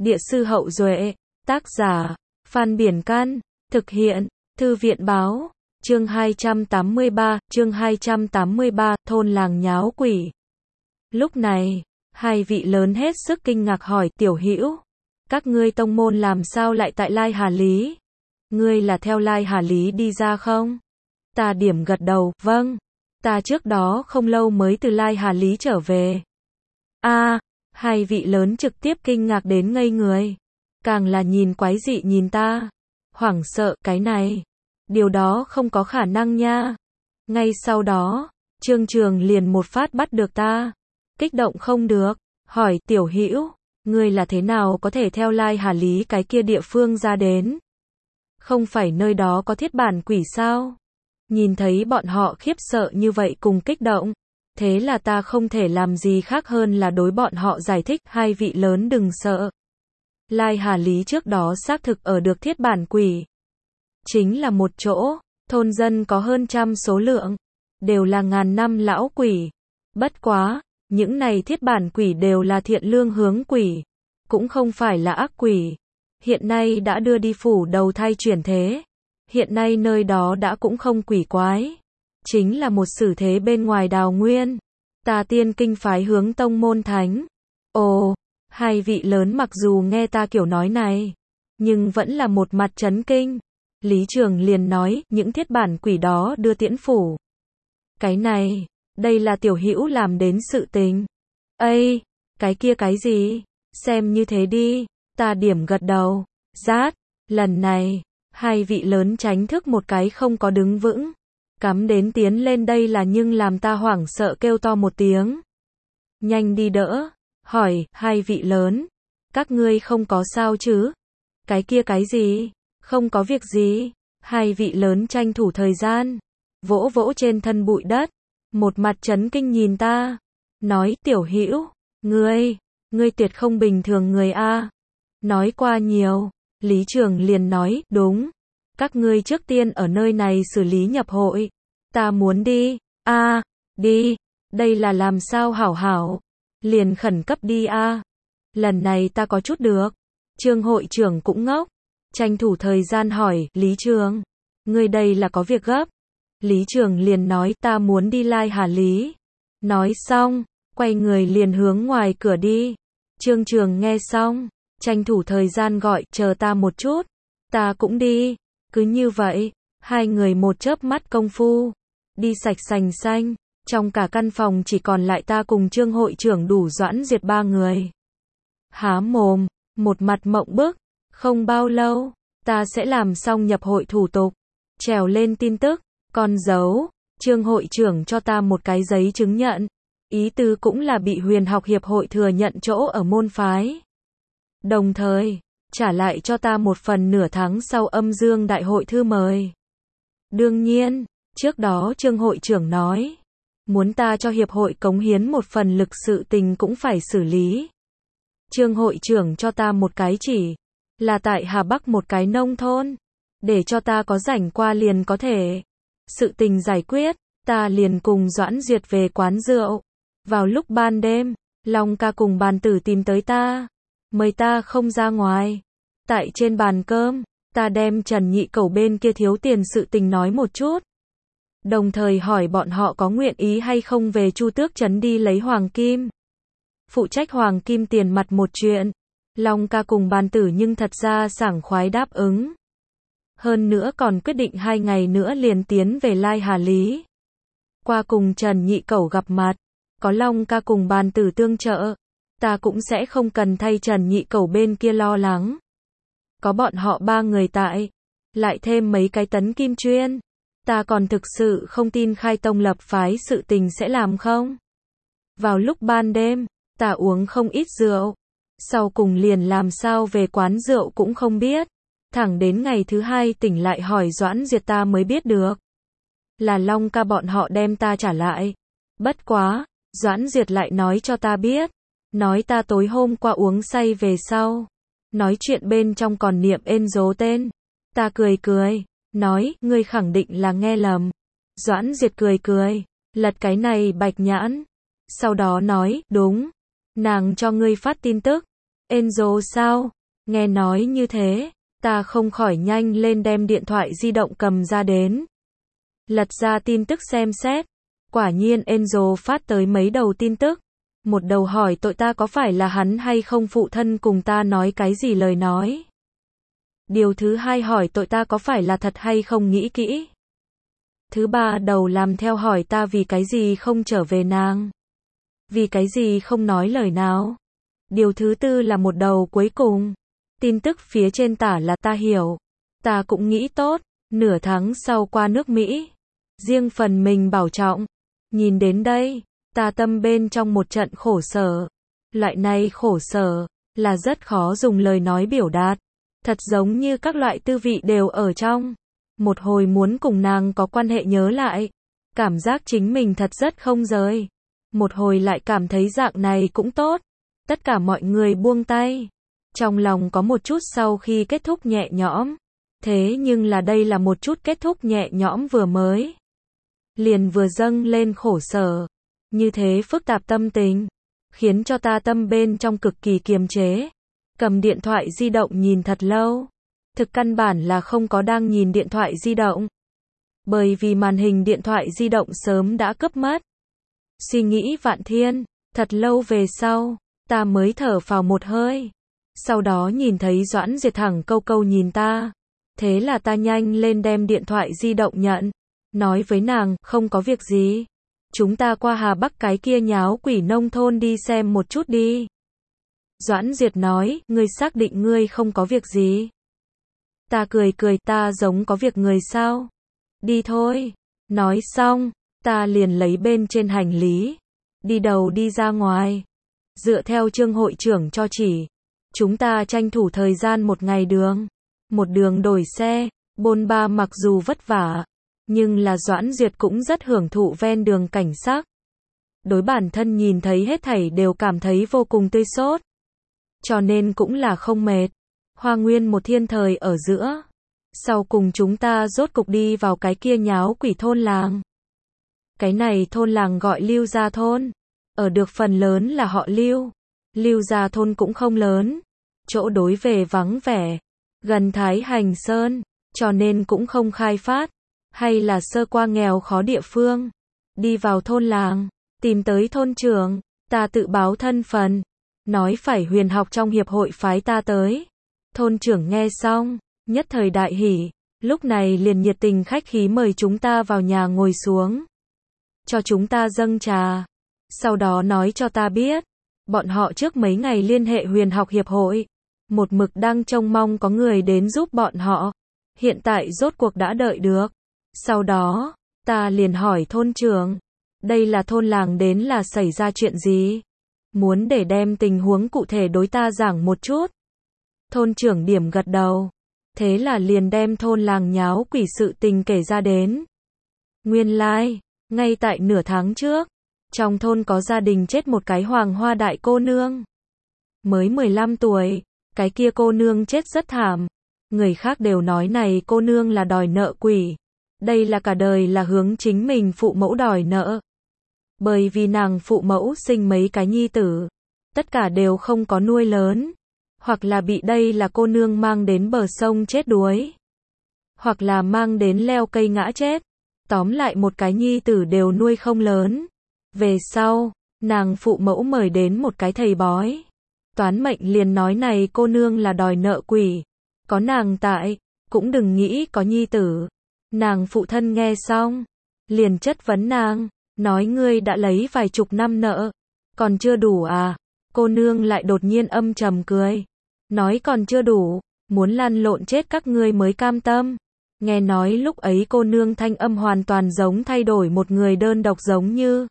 Địa sư Hậu Duệ, tác giả, Phan Biển Can, thực hiện, Thư viện báo, chương 283, thôn làng nháo quỷ. Lúc này, hai vị lớn hết sức kinh ngạc hỏi Tiểu Hữu, các ngươi tông môn làm sao lại tại Lai Hà Lý? Ngươi là theo Lai Hà Lý đi ra không? Ta điểm gật đầu, vâng, ta trước đó không lâu mới từ Lai Hà Lý trở về. Hai vị lớn trực tiếp kinh ngạc đến ngây người. Càng là nhìn quái dị nhìn ta. Hoảng sợ, cái này. Điều đó không có khả năng nha. Ngay sau đó, Trương Trường liền một phát bắt được ta. Kích động không được. Hỏi Tiểu Hữu, ngươi là thế nào có thể theo Lai Hà Lý cái kia địa phương ra đến? Không phải nơi đó có thiết bản quỷ sao? Nhìn thấy bọn họ khiếp sợ như vậy cùng kích động. Thế là ta không thể làm gì khác hơn là đối bọn họ giải thích, hai vị lớn đừng sợ. Lai Hà Lý trước đó xác thực ở được thiết bản quỷ. Chính là một chỗ, thôn dân có hơn 100 số lượng, đều là ngàn năm lão quỷ. Bất quá, những này thiết bản quỷ đều là thiện lương hướng quỷ, cũng không phải là ác quỷ. Hiện nay đã đưa đi phủ đầu thai chuyển thế. Hiện nay nơi đó đã cũng không quỷ quái. Chính là một sử thế bên ngoài đào nguyên. Tà tiên kinh phái hướng tông môn thánh. Ồ, hai vị lớn mặc dù nghe ta kiểu nói này, nhưng vẫn là một mặt chấn kinh. Lý Trường liền nói, những thiết bản quỷ đó đưa tiễn phủ. Cái này, đây là Tiểu Hữu làm đến sự tình. Cái kia cái gì? Xem như thế đi. Ta điểm gật đầu. Rát, lần này, hai vị lớn tránh thức một cái không có đứng vững. Cắm đến tiến lên đây là nhưng làm ta hoảng sợ kêu to một tiếng. Nhanh đi đỡ. Hỏi, hai vị lớn. Các ngươi không có sao chứ? Cái kia cái gì? Không có việc gì. Hai vị lớn tranh thủ thời gian. Vỗ vỗ trên thân bụi đất. Một mặt chấn kinh nhìn ta. Nói Tiểu Hữu, ngươi tuyệt không bình thường người a. Nói qua nhiều. Lý Trường liền nói, đúng. Các ngươi trước tiên ở nơi này xử lý nhập hội. Ta muốn đi. Đi. Đây là làm sao hảo. Liền khẩn cấp đi a. Lần này ta có chút được. Trương hội trưởng cũng ngốc. Tranh thủ thời gian hỏi, Lý Trường, ngươi đây là có việc gấp. Lý Trường liền nói ta muốn đi Lai Hà Lý. Nói xong, quay người liền hướng ngoài cửa đi. Trương Trường nghe xong, tranh thủ thời gian gọi, chờ ta một chút. Ta cũng đi. Cứ như vậy, hai người một chớp mắt công phu. Đi sạch sành xanh, trong cả căn phòng chỉ còn lại ta cùng Trương hội trưởng đủ Doãn Diệt ba người. Há mồm, một mặt mộng bức, không bao lâu, ta sẽ làm xong nhập hội thủ tục, trèo lên tin tức, con dấu, Trương hội trưởng cho ta một cái giấy chứng nhận, ý tứ cũng là bị Huyền học hiệp hội thừa nhận chỗ ở môn phái. Đồng thời, trả lại cho ta một phần nửa tháng sau âm dương đại hội thư mời. Đương nhiên, trước đó Trương hội trưởng nói, muốn ta cho hiệp hội cống hiến một phần lực sự tình cũng phải xử lý. Trương hội trưởng cho ta một cái chỉ, là tại Hà Bắc một cái nông thôn, để cho ta có rảnh qua liền có thể. Sự tình giải quyết, ta liền cùng Doãn Diệt về quán rượu. Vào lúc ban đêm, Long ca cùng bàn tử tìm tới ta, mời ta không ra ngoài. Tại trên bàn cơm, ta đem Trần Nhị Cẩu bên kia thiếu tiền sự tình nói một chút. Đồng thời hỏi bọn họ có nguyện ý hay không về Chu Tước Trấn đi lấy hoàng kim. Phụ trách hoàng kim tiền mặt một chuyện. Long ca cùng bàn tử nhưng thật ra sảng khoái đáp ứng. Hơn nữa còn quyết định 2 ngày nữa liền tiến về Lai Hà Lý. Qua cùng Trần Nhị Cẩu gặp mặt. Có Long ca cùng bàn tử tương trợ. Ta cũng sẽ không cần thay Trần Nhị Cẩu bên kia lo lắng. Có bọn họ 3 người tại. Lại thêm mấy cái tấn kim chuyên. Ta còn thực sự không tin khai tông lập phái sự tình sẽ làm không. Vào lúc ban đêm, ta uống không ít rượu. Sau cùng liền làm sao về quán rượu cũng không biết. Thẳng đến ngày thứ 2 tỉnh lại hỏi Doãn Diệt ta mới biết được. Là Long ca bọn họ đem ta trả lại. Bất quá, Doãn Diệt lại nói cho ta biết. Nói ta tối hôm qua uống say về sau. Nói chuyện bên trong còn niệm ên dố tên. Ta cười. Nói, ngươi khẳng định là nghe lầm. Doãn Diệt cười. Lật cái này bạch nhãn. Sau đó nói, đúng. Nàng cho ngươi phát tin tức. Enzo sao? Nghe nói như thế, ta không khỏi nhanh lên đem điện thoại di động cầm ra đến. Lật ra tin tức xem xét. Quả nhiên Enzo phát tới mấy đầu tin tức. Một đầu hỏi tội ta có phải là hắn hay không, phụ thân cùng ta nói cái gì lời nói. Điều thứ hai hỏi tội ta có phải là thật hay không, nghĩ kỹ. Thứ ba đầu làm theo hỏi ta vì cái gì không trở về nàng. Vì cái gì không nói lời nào. Điều thứ tư là một đầu cuối cùng. Tin tức phía trên tả là ta hiểu. Ta cũng nghĩ tốt. Nửa tháng sau qua nước Mỹ. Riêng phần mình bảo trọng. Nhìn đến đây, ta tâm bên trong một trận khổ sở. Loại này khổ sở là rất khó dùng lời nói biểu đạt. Thật giống như các loại tư vị đều ở trong. Một hồi muốn cùng nàng có quan hệ nhớ lại. Cảm giác chính mình thật rất không rời. Một hồi lại cảm thấy dạng này cũng tốt. Tất cả mọi người buông tay. Trong lòng có một chút sau khi kết thúc nhẹ nhõm. Thế nhưng là đây là một chút kết thúc nhẹ nhõm vừa mới. Liền vừa dâng lên khổ sở. Như thế phức tạp tâm tình. Khiến cho ta tâm bên trong cực kỳ kiềm chế. Cầm điện thoại di động nhìn thật lâu. Thực căn bản là không có đang nhìn điện thoại di động. Bởi vì màn hình điện thoại di động sớm đã cướp mất. Suy nghĩ vạn thiên. Thật lâu về sau, ta mới thở phào một hơi. Sau đó nhìn thấy Doãn Diệt thẳng câu câu nhìn ta. Thế là ta nhanh lên đem điện thoại di động nhận. Nói với nàng, không có việc gì. Chúng ta qua Hà Bắc cái kia nháo quỷ nông thôn đi xem một chút đi. Doãn Diệt nói, ngươi xác định ngươi không có việc gì. Ta cười cười, ta giống có việc người sao? Đi thôi. Nói xong, ta liền lấy bên trên hành lý. Đi đầu đi ra ngoài. Dựa theo Trương hội trưởng cho chỉ. Chúng ta tranh thủ thời gian một ngày đường. Một đường đổi xe, bôn ba mặc dù vất vả. Nhưng là Doãn Duyệt cũng rất hưởng thụ ven đường cảnh sắc. Đối bản thân nhìn thấy hết thảy đều cảm thấy vô cùng tươi sốt. Cho nên cũng là không mệt. Hoa nguyên một thiên thời ở giữa. Sau cùng chúng ta rốt cục đi vào cái kia nháo quỷ thôn làng. Cái này thôn làng gọi Lưu Gia thôn. Ở được phần lớn là họ Lưu. Lưu Gia thôn cũng không lớn. Chỗ đối về vắng vẻ. Gần Thái Hành Sơn. Cho nên cũng không khai phát. Hay là sơ qua nghèo khó địa phương. Đi vào thôn làng. Tìm tới thôn trưởng. Ta tự báo thân phận. Nói phải huyền học trong hiệp hội phái ta tới. Thôn trưởng nghe xong. Nhất thời đại hỉ. Lúc này liền nhiệt tình khách khí mời chúng ta vào nhà ngồi xuống. Cho chúng ta dâng trà. Sau đó nói cho ta biết. Bọn họ trước mấy ngày liên hệ huyền học hiệp hội. Một mực đang trông mong có người đến giúp bọn họ. Hiện tại rốt cuộc đã đợi được. Sau đó, ta liền hỏi thôn trưởng. Đây là thôn làng đến là xảy ra chuyện gì? Muốn để đem tình huống cụ thể đối ta giảng một chút. Thôn trưởng điểm gật đầu. Thế là liền đem thôn làng nháo quỷ sự tình kể ra đến. Nguyên lai, ngay tại nửa tháng trước, trong thôn có gia đình chết một cái hoàng hoa đại cô nương. Mới 15 tuổi, cái kia cô nương chết rất thảm. Người khác đều nói này cô nương là đòi nợ quỷ. Đây là cả đời là hướng chính mình phụ mẫu đòi nợ. Bởi vì nàng phụ mẫu sinh mấy cái nhi tử. Tất cả đều không có nuôi lớn. Hoặc là bị đây là cô nương mang đến bờ sông chết đuối. Hoặc là mang đến leo cây ngã chết. Tóm lại một cái nhi tử đều nuôi không lớn. Về sau, nàng phụ mẫu mời đến một cái thầy bói. Toán mệnh liền nói này cô nương là đòi nợ quỷ. Có nàng tại, cũng đừng nghĩ có nhi tử. Nàng phụ thân nghe xong, liền chất vấn nàng, nói ngươi đã lấy vài chục năm nợ, còn chưa đủ à? Cô nương lại đột nhiên âm trầm cười, nói còn chưa đủ, muốn lăn lộn chết các ngươi mới cam tâm. Nghe nói lúc ấy cô nương thanh âm hoàn toàn giống thay đổi một người đơn độc, giống như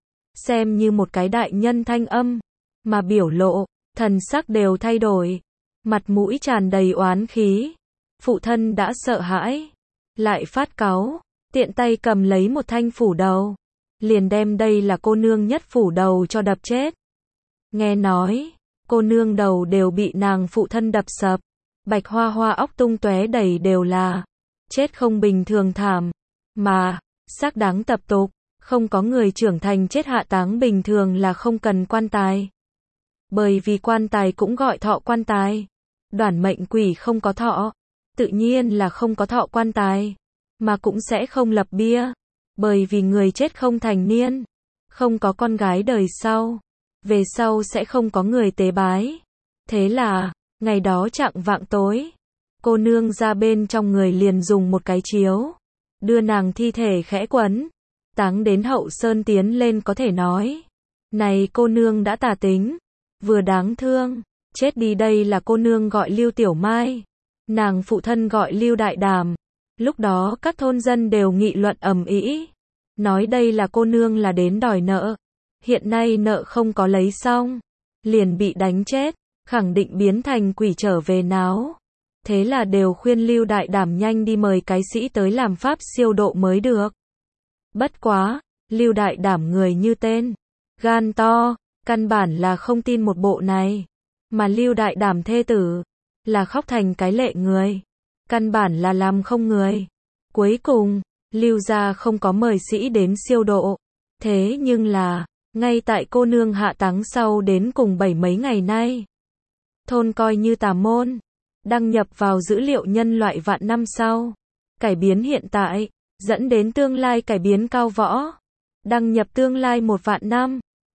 xem như một cái đại nhân thanh âm, mà biểu lộ, thần sắc đều thay đổi, mặt mũi tràn đầy oán khí. Phụ thân đã sợ hãi, lại phát cáu, tiện tay cầm lấy một thanh phủ đầu, liền đem đây là cô nương nhất phủ đầu cho đập chết. Nghe nói, cô nương đầu đều bị nàng phụ thân đập sập, bạch hoa hoa óc tung tóe đầy đều là, chết không bình thường thảm, mà, xác đáng tập tục, không có người trưởng thành chết hạ táng bình thường là không cần quan tài. Bởi vì quan tài cũng gọi thọ quan tài. Đoản mệnh quỷ không có thọ, tự nhiên là không có thọ quan tài, mà cũng sẽ không lập bia. Bởi vì người chết không thành niên, không có con gái đời sau, về sau sẽ không có người tế bái. Thế là, ngày đó chạng vạng tối, cô nương ra bên trong người liền dùng một cái chiếu, đưa nàng thi thể khẽ quấn, táng đến Hậu Sơn tiến lên có thể nói. Này cô nương đã tà tính, vừa đáng thương, chết đi. Đây là cô nương gọi Lưu Tiểu Mai, nàng phụ thân gọi Lưu Đại Đàm. Lúc đó các thôn dân đều nghị luận ầm ĩ, nói đây là cô nương là đến đòi nợ. Hiện nay nợ không có lấy xong, liền bị đánh chết, khẳng định biến thành quỷ trở về náo. Thế là đều khuyên Lưu Đại Đàm nhanh đi mời cái sĩ tới làm pháp siêu độ mới được. Bất quá, Lưu Đại Đàm người như tên, gan to, căn bản là không tin một bộ này. Mà Lưu Đại Đàm thê tử, là khóc thành cái lệ người, căn bản là làm không người. Cuối cùng, Lưu gia không có mời sĩ đến siêu độ. Thế nhưng là, ngay tại cô nương hạ táng sau đến cùng 7 mấy ngày nay, thôn coi như tà môn, đăng nhập vào dữ liệu nhân loại vạn năm sau, cải biến hiện tại, dẫn đến tương lai cải biến cao võ, đăng nhập tương lai 1 vạn năm.